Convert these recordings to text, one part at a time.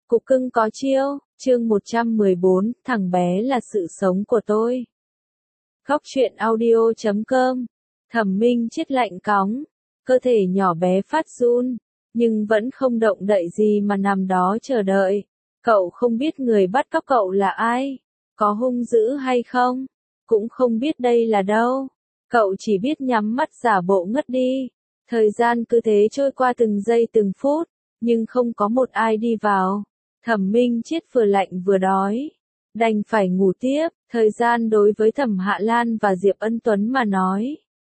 Cục cưng có chiêu, chương 114, thằng bé là sự sống của tôi. Góc truyện audio.com. Thẩm Minh Chết lạnh cóng, cơ thể nhỏ bé phát run, nhưng vẫn không động đậy gì mà nằm đó chờ đợi. Cậu không biết người bắt cóc cậu là ai, có hung dữ hay không, cũng không biết đây là đâu. Cậu chỉ biết nhắm mắt giả bộ ngất đi. Thời gian cứ thế trôi qua từng giây từng phút, nhưng không có một ai đi vào. Thẩm Minh Chết vừa lạnh vừa đói, đành phải ngủ tiếp. Thời gian đối với Thẩm Hạ Lan và Diệp Ân Tuấn mà nói,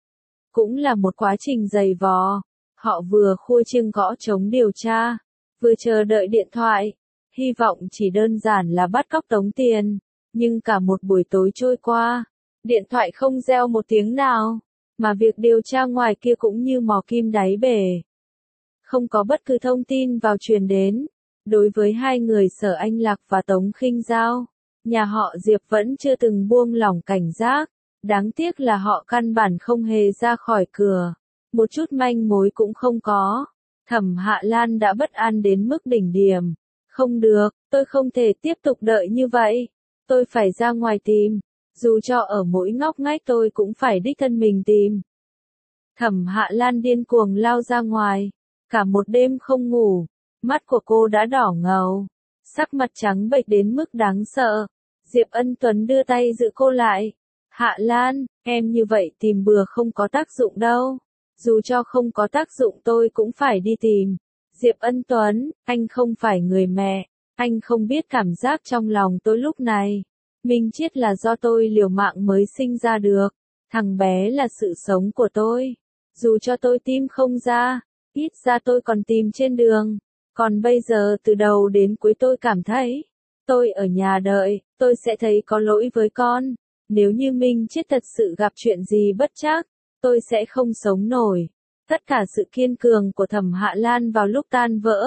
cũng là một quá trình dày vò. Họ vừa khua chiêng gõ trống điều tra, vừa chờ đợi điện thoại, hy vọng chỉ đơn giản là bắt cóc tống tiền. Nhưng cả một buổi tối trôi qua, điện thoại không reo một tiếng nào, mà việc điều tra ngoài kia cũng như mò kim đáy bể. Không có bất cứ thông tin vào truyền đến. Đối với hai người Sở Anh Lạc và Tống Khinh Giao, nhà họ Diệp vẫn chưa từng buông lỏng cảnh giác. Đáng tiếc là họ căn bản không hề ra khỏi cửa. Một chút manh mối cũng không có. Thẩm Hạ Lan đã bất an đến mức đỉnh điểm. Không được, tôi không thể tiếp tục đợi như vậy. Tôi phải ra ngoài tìm. Dù cho ở mỗi ngóc ngách tôi cũng phải đích thân mình tìm. Thẩm Hạ Lan điên cuồng lao ra ngoài. Cả một đêm không ngủ. Mắt của cô đã đỏ ngầu, sắc mặt trắng bệch đến mức đáng sợ. Diệp Ân Tuấn đưa tay giữ cô lại. Hạ Lan, em như vậy tìm bừa không có tác dụng đâu. Dù cho không có tác dụng tôi cũng phải đi tìm. Diệp Ân Tuấn, anh không phải người mẹ. Anh không biết cảm giác trong lòng tôi lúc này. Minh Chết là do tôi liều mạng mới sinh ra được. Thằng bé là sự sống của tôi. Dù cho tôi tìm không ra, ít ra tôi còn tìm trên đường. Còn bây giờ từ đầu đến cuối tôi cảm thấy, tôi ở nhà đợi, tôi sẽ thấy có lỗi với con. Nếu như Minh Chết thật sự gặp chuyện gì bất trắc, tôi sẽ không sống nổi. Tất cả sự kiên cường của Thẩm Hạ Lan vào lúc tan vỡ.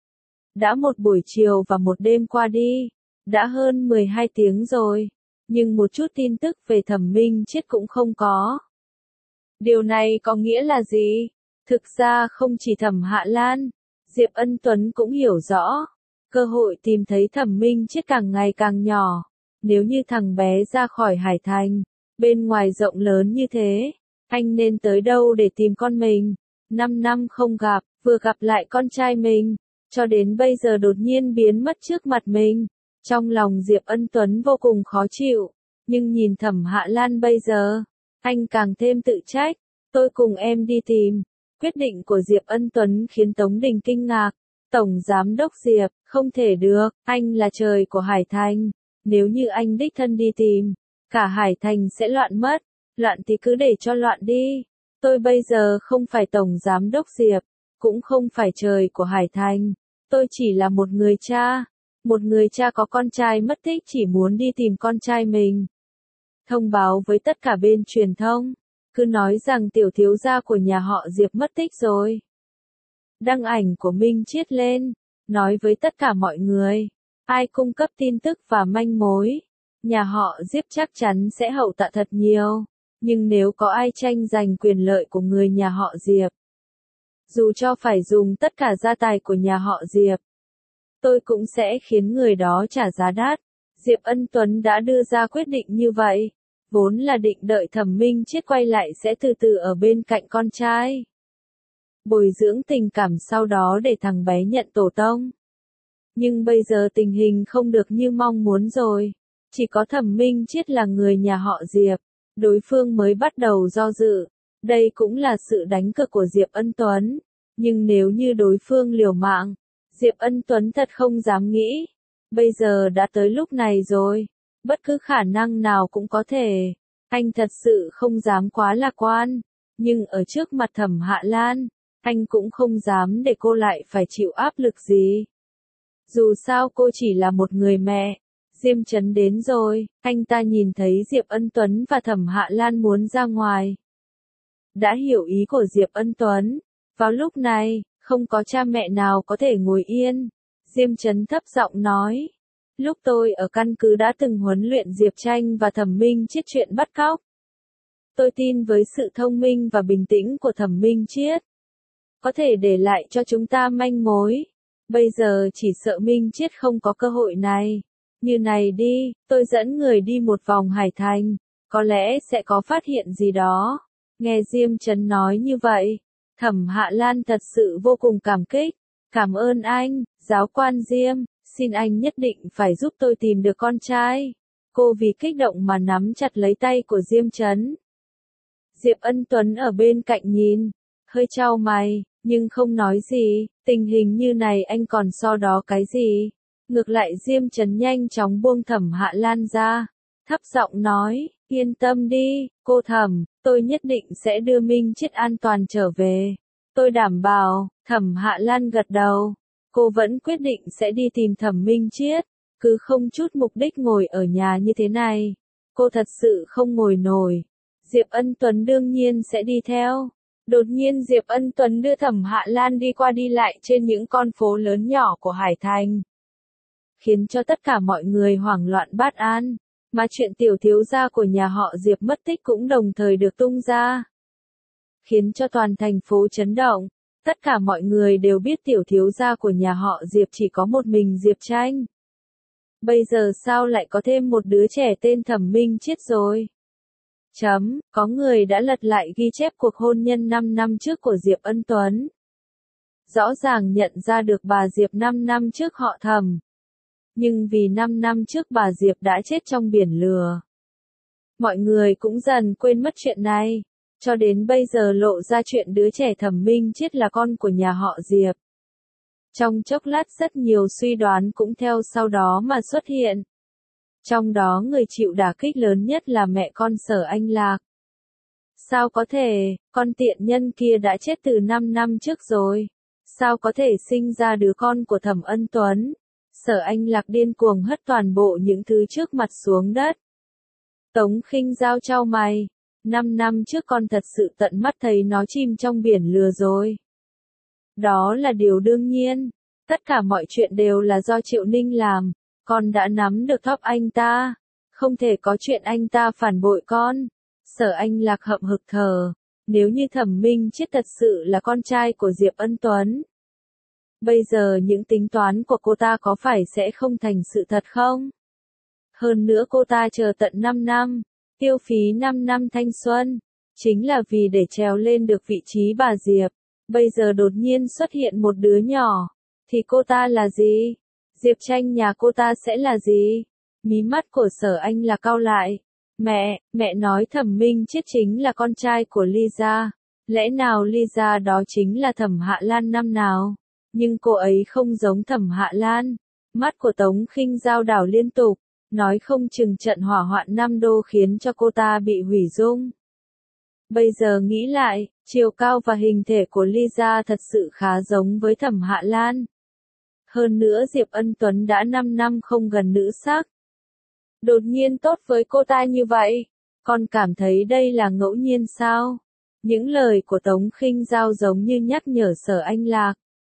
Đã một buổi chiều và một đêm qua đi, đã hơn 12 tiếng rồi, nhưng một chút tin tức về Thẩm Minh Chết cũng không có. Điều này có nghĩa là gì? Thực ra không chỉ Thẩm Hạ Lan, Diệp Ân Tuấn cũng hiểu rõ, cơ hội tìm thấy Thẩm Minh Chết càng ngày càng nhỏ. Nếu như thằng bé ra khỏi Hải Thành, bên ngoài rộng lớn như thế, anh nên tới đâu để tìm con mình? 5 năm không gặp, vừa gặp lại con trai mình, cho đến bây giờ đột nhiên biến mất trước mặt mình. Trong lòng Diệp Ân Tuấn vô cùng khó chịu, nhưng nhìn Thẩm Hạ Lan bây giờ, anh càng thêm tự trách. Tôi cùng em đi tìm. Quyết định của Diệp Ân Tuấn khiến Tống Đình kinh ngạc. Tổng Giám đốc Diệp, không thể được, anh là trời của Hải Thành. Nếu như anh đích thân đi tìm, cả Hải Thành sẽ loạn mất. Loạn thì cứ để cho loạn đi. Tôi bây giờ không phải Tổng Giám đốc Diệp, cũng không phải trời của Hải Thành. Tôi chỉ là một người cha. Một người cha có con trai mất tích chỉ muốn đi tìm con trai mình. Thông báo với tất cả bên truyền thông. Cứ nói rằng tiểu thiếu gia của nhà họ Diệp mất tích rồi. Đăng ảnh của Minh Chết lên, nói với tất cả mọi người, ai cung cấp tin tức và manh mối, nhà họ Diệp chắc chắn sẽ hậu tạ thật nhiều. Nhưng nếu có ai tranh giành quyền lợi của người nhà họ Diệp, dù cho phải dùng tất cả gia tài của nhà họ Diệp, tôi cũng sẽ khiến người đó trả giá đắt. Diệp Ân Tuấn đã đưa ra quyết định như vậy. Vốn là định đợi Thẩm Minh Chết quay lại sẽ từ từ ở bên cạnh con trai. Bồi dưỡng tình cảm sau đó để thằng bé nhận tổ tông. Nhưng bây giờ tình hình không được như mong muốn rồi. Chỉ có Thẩm Minh Chết là người nhà họ Diệp. Đối phương mới bắt đầu do dự. Đây cũng là sự đánh cược của Diệp Ân Tuấn. Nhưng nếu như đối phương liều mạng, Diệp Ân Tuấn thật không dám nghĩ. Bây giờ đã tới lúc này rồi. Bất cứ khả năng nào cũng có thể. Anh thật sự không dám quá lạc quan. Nhưng ở trước mặt Thẩm Hạ Lan, anh cũng không dám để cô lại phải chịu áp lực gì. Dù sao cô chỉ là một người mẹ. Diêm Chấn đến rồi. Anh ta nhìn thấy Diệp Ân Tuấn và Thẩm Hạ Lan muốn ra ngoài. Đã hiểu ý của Diệp Ân Tuấn. Vào lúc này, không có cha mẹ nào có thể ngồi yên. Diêm Chấn thấp giọng nói. Lúc tôi ở căn cứ đã từng huấn luyện Diệp Tranh và Thẩm Minh Chết chuyện bắt cóc. Tôi tin với sự thông minh và bình tĩnh của Thẩm Minh Chết, có thể để lại cho chúng ta manh mối. Bây giờ chỉ sợ Minh Chiết không có cơ hội này. Như này đi, tôi dẫn người đi một vòng Hải Thành, có lẽ sẽ có phát hiện gì đó. Nghe Diêm Chấn nói như vậy, Thẩm Hạ Lan thật sự vô cùng cảm kích. Cảm ơn anh, giáo quan Diêm, xin anh nhất định phải giúp tôi tìm được con trai. Cô vì kích động mà nắm chặt lấy tay của Diêm Chấn. Diệp Ân Tuấn ở bên cạnh nhìn, hơi chau mày, nhưng không nói gì, tình hình như này anh còn so đó cái gì. Ngược lại Diêm Chấn nhanh chóng buông Thẩm Hạ Lan ra, thấp giọng nói, yên tâm đi, cô Thẩm, tôi nhất định sẽ đưa Minh Chiết an toàn trở về. Tôi đảm bảo. Thẩm Hạ Lan gật đầu, cô vẫn quyết định sẽ đi tìm Thẩm Minh Chiết, cứ không chút mục đích ngồi ở nhà như thế này. Cô thật sự không ngồi nổi. Diệp Ân Tuấn đương nhiên sẽ đi theo. Đột nhiên Diệp Ân Tuấn đưa Thẩm Hạ Lan đi qua đi lại trên những con phố lớn nhỏ của Hải Thành, khiến cho tất cả mọi người hoảng loạn bát an, mà chuyện tiểu thiếu gia của nhà họ Diệp mất tích cũng đồng thời được tung ra, khiến cho toàn thành phố chấn động. Tất cả mọi người đều biết tiểu thiếu gia của nhà họ Diệp chỉ có một mình Diệp Tranh. Bây giờ sao lại có thêm một đứa trẻ tên Thẩm Minh Chiết rồi? Có người đã lật lại ghi chép cuộc hôn nhân 5 năm trước của Diệp Ân Tuấn. Rõ ràng nhận ra được bà Diệp 5 năm trước họ Thẩm. Nhưng vì 5 năm trước bà Diệp đã chết trong biển lửa. Mọi người cũng dần quên mất chuyện này. Cho đến bây giờ lộ ra chuyện đứa trẻ Thẩm Minh Chiết là con của nhà họ Diệp. Trong chốc lát rất nhiều suy đoán cũng theo sau đó mà xuất hiện. Trong đó người chịu đả kích lớn nhất là mẹ con Sở Anh Lạc. Sao có thể, con tiện nhân kia đã chết từ 5 năm trước rồi. Sao có thể sinh ra đứa con của Thẩm Ân Tuấn? Sở Anh Lạc điên cuồng hất toàn bộ những thứ trước mặt xuống đất. Tống Khinh Giao chau mày. 5 năm trước con thật sự tận mắt thấy nó chìm trong biển lửa rồi. Đó là điều đương nhiên. Tất cả mọi chuyện đều là do Triệu Ninh làm. Con đã nắm được thóp anh ta. Không thể có chuyện anh ta phản bội con. Sở Anh Lạc hậm hực thở. Nếu như Thẩm Minh Chiết thật sự là con trai của Diệp Ân Tuấn. Bây giờ những tính toán của cô ta có phải sẽ không thành sự thật không? Hơn nữa cô ta chờ tận 5 năm. Tiêu phí 5 năm thanh xuân, chính là vì để trèo lên được vị trí bà Diệp. Bây giờ đột nhiên xuất hiện một đứa nhỏ, thì cô ta là gì? Diệp Tranh nhà cô ta sẽ là gì? Mí mắt của Sở Anh là cau lại. Mẹ nói Thẩm Minh Chiết chính là con trai của Lisa. Lẽ nào Lisa đó chính là Thẩm Hạ Lan năm nào? Nhưng cô ấy không giống Thẩm Hạ Lan. Mắt của Tống Khinh Giao đảo liên tục. Nói không chừng trận hỏa hoạn Nam Đô khiến cho cô ta bị hủy dung. Bây giờ nghĩ lại, chiều cao và hình thể của Lisa thật sự khá giống với Thẩm Hạ Lan. Hơn nữa Diệp Ân Tuấn đã 5 năm không gần nữ sắc. Đột nhiên tốt với cô ta như vậy, con cảm thấy đây là ngẫu nhiên sao? Những lời của Tống Khinh Giao giống như nhắc nhở Sở Anh Lạc.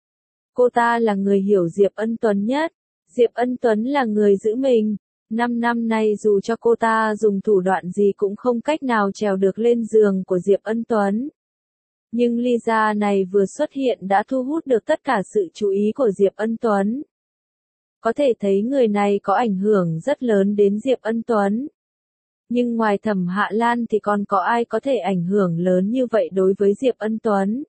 Cô ta là người hiểu Diệp Ân Tuấn nhất. Diệp Ân Tuấn là người giữ mình. 5 năm nay dù cho cô ta dùng thủ đoạn gì cũng không cách nào trèo được lên giường của Diệp Ân Tuấn. Nhưng Lisa này vừa xuất hiện đã thu hút được tất cả sự chú ý của Diệp Ân Tuấn. Có thể thấy người này có ảnh hưởng rất lớn đến Diệp Ân Tuấn. Nhưng ngoài Thẩm Hạ Lan thì còn có ai có thể ảnh hưởng lớn như vậy đối với Diệp Ân Tuấn?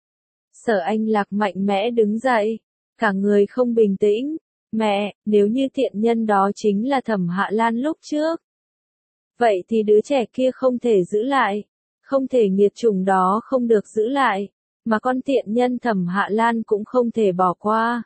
Sở Anh Lạc mạnh mẽ đứng dậy, cả người không bình tĩnh. Mẹ, nếu như tiện nhân đó chính là Thẩm Hạ Lan lúc trước. Vậy thì đứa trẻ kia không thể giữ lại. Không thể nghiệt chủng đó không được giữ lại. Mà con tiện nhân Thẩm Hạ Lan cũng không thể bỏ qua.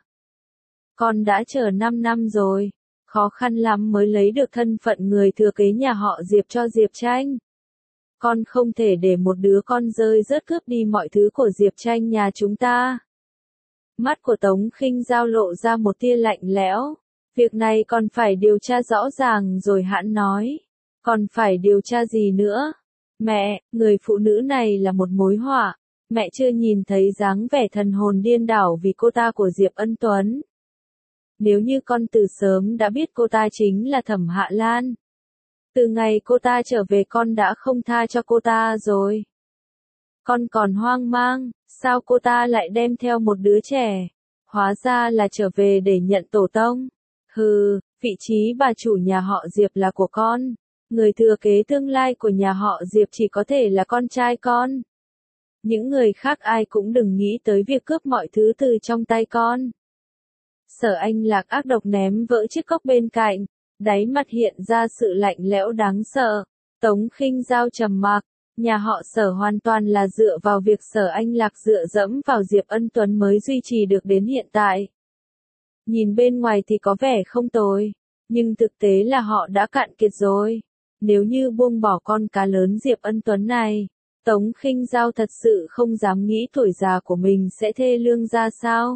Con đã chờ 5 năm rồi. Khó khăn lắm mới lấy được thân phận người thừa kế nhà họ Diệp cho Diệp Tranh. Con không thể để một đứa con rơi rớt cướp đi mọi thứ của Diệp Tranh nhà chúng ta. Mắt của Tống Khinh Giao lộ ra một tia lạnh lẽo. Việc này còn phải điều tra rõ ràng rồi hãn nói. Còn phải điều tra gì nữa? Mẹ, người phụ nữ này là một mối họa. Mẹ chưa nhìn thấy dáng vẻ thần hồn điên đảo vì cô ta của Diệp Ân Tuấn. Nếu như con từ sớm đã biết cô ta chính là Thẩm Hạ Lan. Từ ngày cô ta trở về con đã không tha cho cô ta rồi. Con còn hoang mang, sao cô ta lại đem theo một đứa trẻ? Hóa ra là trở về để nhận tổ tông. Hừ, vị trí bà chủ nhà họ Diệp là của con. Người thừa kế tương lai của nhà họ Diệp chỉ có thể là con trai con. Những người khác ai cũng đừng nghĩ tới việc cướp mọi thứ từ trong tay con. Sở Anh Lạc ác độc ném vỡ chiếc cốc bên cạnh, đáy mắt hiện ra sự lạnh lẽo đáng sợ. Tống Khinh Dao trầm mặc, nhà họ Sở hoàn toàn là dựa vào việc Sở Anh Lạc dựa dẫm vào Diệp Ân Tuấn mới duy trì được đến hiện tại. Nhìn bên ngoài thì có vẻ không tồi, nhưng thực tế là họ đã cạn kiệt rồi. Nếu như buông bỏ con cá lớn Diệp Ân Tuấn này, Tống Khinh Dao thật sự không dám nghĩ tuổi già của mình sẽ thê lương ra sao.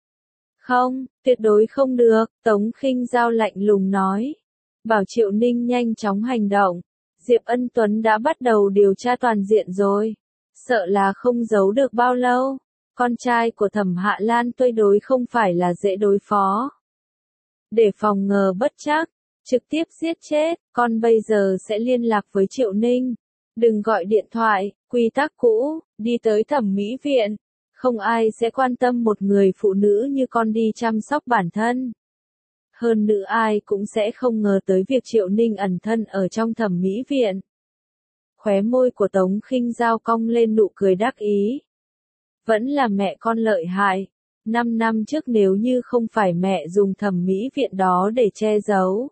Không, tuyệt đối không được, Tống Khinh Dao lạnh lùng nói. Bảo Triệu Ninh nhanh chóng hành động. Diệp Ân Tuấn đã bắt đầu điều tra toàn diện rồi. Sợ là không giấu được bao lâu. Con trai của Thẩm Hạ Lan tuyệt đối không phải là dễ đối phó. Để phòng ngừa bất trắc, trực tiếp giết chết, con bây giờ sẽ liên lạc với Triệu Ninh. Đừng gọi điện thoại, quy tắc cũ, đi tới thẩm mỹ viện. Không ai sẽ quan tâm một người phụ nữ như con đi chăm sóc bản thân. Hơn nữa ai cũng sẽ không ngờ tới việc Triệu Ninh ẩn thân ở trong thẩm mỹ viện. Khóe môi của Tống Khinh Dao cong lên nụ cười đắc ý. Vẫn là mẹ con lợi hại. 5 năm trước nếu như không phải mẹ dùng thẩm mỹ viện đó để che giấu,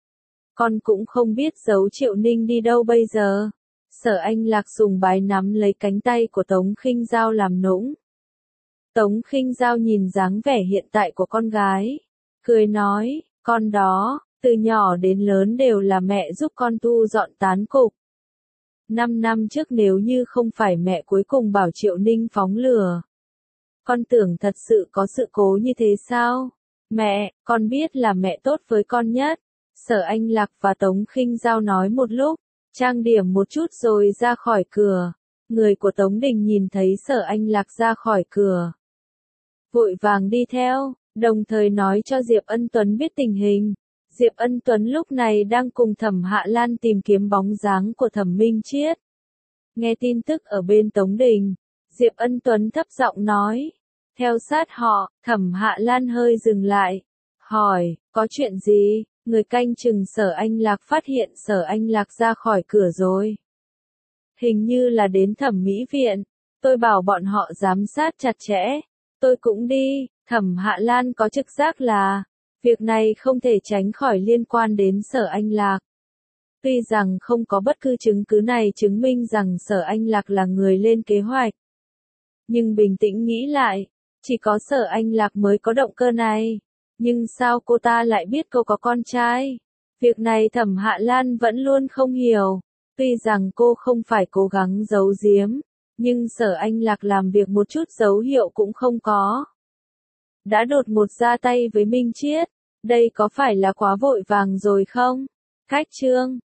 con cũng không biết giấu Triệu Ninh đi đâu bây giờ. Sở Anh Lạc sùng bái nắm lấy cánh tay của Tống Khinh Dao làm nũng. Tống Khinh Dao nhìn dáng vẻ hiện tại của con gái, cười nói, con đó, từ nhỏ đến lớn đều là mẹ giúp con thu dọn tán cục. 5 năm trước nếu như không phải mẹ cuối cùng bảo Triệu Ninh phóng lửa, con tưởng thật sự có sự cố như thế sao? Mẹ, con biết là mẹ tốt với con nhất. Sở Anh Lạc và Tống Khinh Dao nói một lúc, trang điểm một chút rồi ra khỏi cửa. Người của Tống Đình nhìn thấy Sở Anh Lạc ra khỏi cửa, vội vàng đi theo, đồng thời nói cho Diệp Ân Tuấn biết tình hình. Diệp Ân Tuấn lúc này đang cùng Thẩm Hạ Lan tìm kiếm bóng dáng của Thẩm Minh Chiết. Nghe tin tức ở bên Tống Đình, Diệp Ân Tuấn thấp giọng nói, theo sát họ. Thẩm Hạ Lan hơi dừng lại, hỏi, có chuyện gì? Người canh chừng Sở Anh Lạc phát hiện Sở Anh Lạc ra khỏi cửa rồi. Hình như là đến thẩm mỹ viện, tôi bảo bọn họ giám sát chặt chẽ. Tôi cũng đi. Thẩm Hạ Lan có trực giác là việc này không thể tránh khỏi liên quan đến Sở Anh Lạc. Tuy rằng không có bất cứ chứng cứ này chứng minh rằng Sở Anh Lạc là người lên kế hoạch, nhưng bình tĩnh nghĩ lại, chỉ có Sở Anh Lạc mới có động cơ này. Nhưng sao cô ta lại biết cô có con trai? Việc này Thẩm Hạ Lan vẫn luôn không hiểu. Tuy rằng cô không phải cố gắng giấu giếm, nhưng Sở Anh Lạc làm việc một chút dấu hiệu cũng không có. Đã đột ngột ra tay với Minh Chiết, đây có phải là quá vội vàng rồi không? Khách trương,